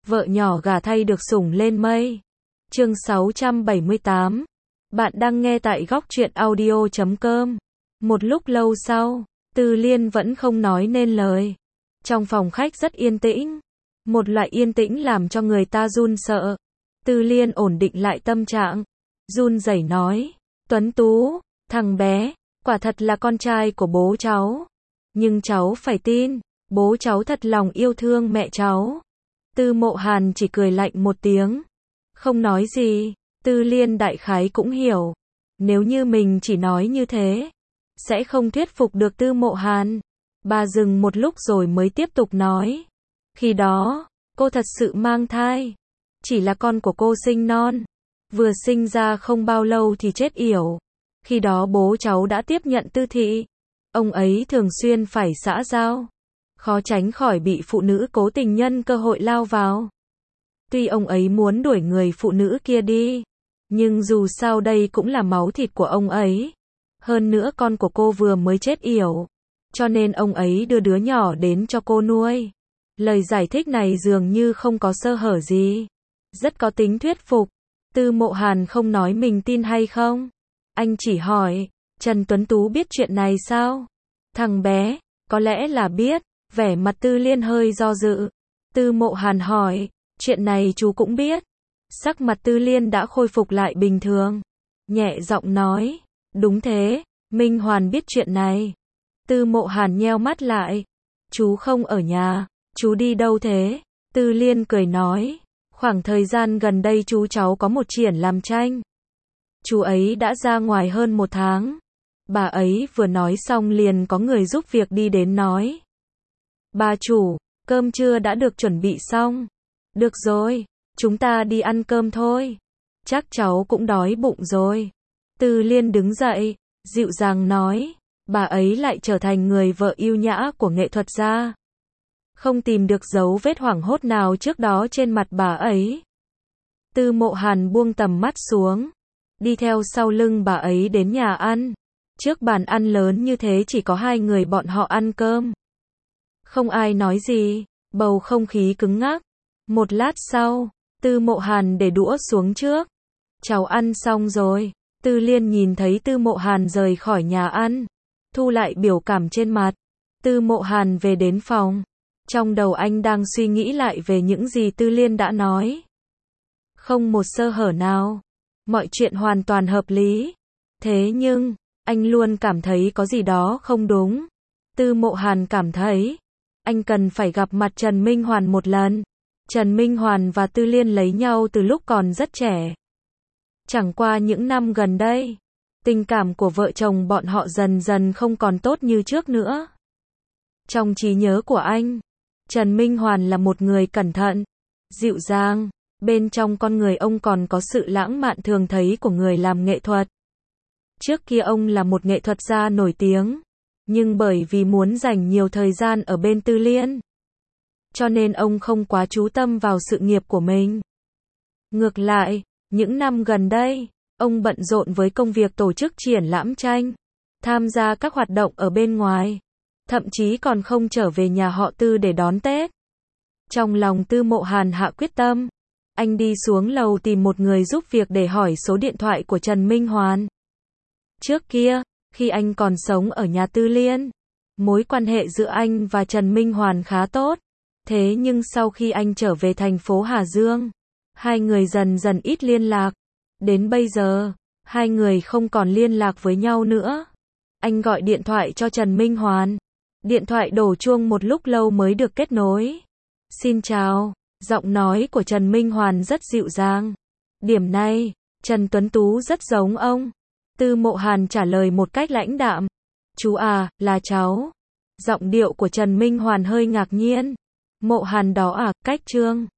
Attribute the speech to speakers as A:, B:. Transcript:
A: vợ nhỏ gả thay được sủng lên mây. Chương 678. Bạn đang nghe tại góc truyện audio.com. Một lúc lâu sau, Tư Liên vẫn không nói nên lời. Trong phòng khách rất yên tĩnh. Một loại yên tĩnh làm cho người ta run sợ. Tư Liên ổn định lại tâm trạng. Run rẩy nói. Tuấn Tú, thằng bé, quả thật là con trai của bố cháu. Nhưng cháu phải tin, bố cháu thật lòng yêu thương mẹ cháu. Tư Mộ Hàn chỉ cười lạnh một tiếng. Không nói gì. Tư Liên đại khái cũng hiểu. Nếu như mình chỉ nói như thế, sẽ không thuyết phục được Tư Mộ Hàn. Bà dừng một lúc rồi mới tiếp tục nói. Khi đó, cô thật sự mang thai. Chỉ là con của cô sinh non. Vừa sinh ra không bao lâu thì chết yểu. Khi đó bố cháu đã tiếp nhận Tư thị. Ông ấy thường xuyên phải xã giao. Khó tránh khỏi bị phụ nữ cố tình nhân cơ hội lao vào. Tuy ông ấy muốn đuổi người phụ nữ kia đi, nhưng dù sao đây cũng là máu thịt của ông ấy. Hơn nữa con của cô vừa mới chết yểu, cho nên ông ấy đưa đứa nhỏ đến cho cô nuôi. Lời giải thích này dường như không có sơ hở gì. Rất có tính thuyết phục. Tư Mộ Hàn không nói mình tin hay không. Anh chỉ hỏi, Trần Tuấn Tú biết chuyện này sao? Thằng bé, có lẽ là biết. Vẻ mặt Tư Liên hơi do dự. Tư Mộ Hàn hỏi, chuyện này chú cũng biết. Sắc mặt Tư Liên đã khôi phục lại bình thường. Nhẹ giọng nói, đúng thế, Minh Hoàn biết chuyện này. Tư Mộ Hàn nheo mắt lại. Chú không ở nhà, chú đi đâu thế? Tư Liên cười nói, khoảng thời gian gần đây chú cháu có một triển làm tranh. Chú ấy đã ra ngoài hơn 1 tháng. Bà ấy vừa nói xong liền có người giúp việc đi đến nói. Bà chủ, cơm trưa đã được chuẩn bị xong. Được rồi, chúng ta đi ăn cơm thôi. Chắc cháu cũng đói bụng rồi. Tư Liên đứng dậy, dịu dàng nói. Bà ấy lại trở thành người vợ yêu nhã của nghệ thuật gia. Không tìm được dấu vết hoảng hốt nào trước đó trên mặt bà ấy. Tư Mộ Hàn buông tầm mắt xuống, đi theo sau lưng bà ấy đến nhà ăn. Trước bàn ăn lớn như thế chỉ có 2 người bọn họ ăn cơm. Không ai nói gì, bầu không khí cứng ngắc. Một lát sau, Tư Mộ Hàn để đũa xuống trước. Cháu ăn xong rồi. Tư Liên nhìn thấy Tư Mộ Hàn rời khỏi nhà ăn, thu lại biểu cảm trên mặt. Tư Mộ Hàn về đến phòng. Trong đầu anh đang suy nghĩ lại về những gì Tư Liên đã nói. Không một sơ hở nào. Mọi chuyện hoàn toàn hợp lý. Thế nhưng, anh luôn cảm thấy có gì đó không đúng. Tư Mộ Hàn cảm thấy anh cần phải gặp mặt Trần Minh Hoàn một lần. Trần Minh Hoàn và Tư Liên lấy nhau từ lúc còn rất trẻ. Chẳng qua những năm gần đây, tình cảm của vợ chồng bọn họ dần dần không còn tốt như trước nữa. Trong trí nhớ của anh, Trần Minh Hoàn là một người cẩn thận, dịu dàng. Bên trong con người ông còn có sự lãng mạn thường thấy của người làm nghệ thuật. Trước kia ông là một nghệ thuật gia nổi tiếng. Nhưng bởi vì muốn dành nhiều thời gian ở bên Tư Liên, cho nên ông không quá chú tâm vào sự nghiệp của mình. Ngược lại, những năm gần đây, ông bận rộn với công việc tổ chức triển lãm tranh, tham gia các hoạt động ở bên ngoài, thậm chí còn không trở về nhà họ Tư để đón Tết. Trong lòng Tư Mộ Hàn hạ quyết tâm, anh đi xuống lầu tìm một người giúp việc để hỏi số điện thoại của Trần Minh Hoàn. Trước kia, khi anh còn sống ở nhà Tư Liên, mối quan hệ giữa anh và Trần Minh Hoàn khá tốt. Thế nhưng sau khi anh trở về thành phố Hà Dương, 2 người dần dần ít liên lạc. Đến bây giờ, 2 người không còn liên lạc với nhau nữa. Anh gọi điện thoại cho Trần Minh Hoàn. Điện thoại đổ chuông một lúc lâu mới được kết nối. Xin chào, giọng nói của Trần Minh Hoàn rất dịu dàng. Điểm này, Trần Tuấn Tú rất giống ông. Tư Mộ Hàn trả lời một cách lãnh đạm. Chú à, là cháu. Giọng điệu của Trần Minh Hoàn hơi ngạc nhiên. Mộ Hàn đó à, cách Trương.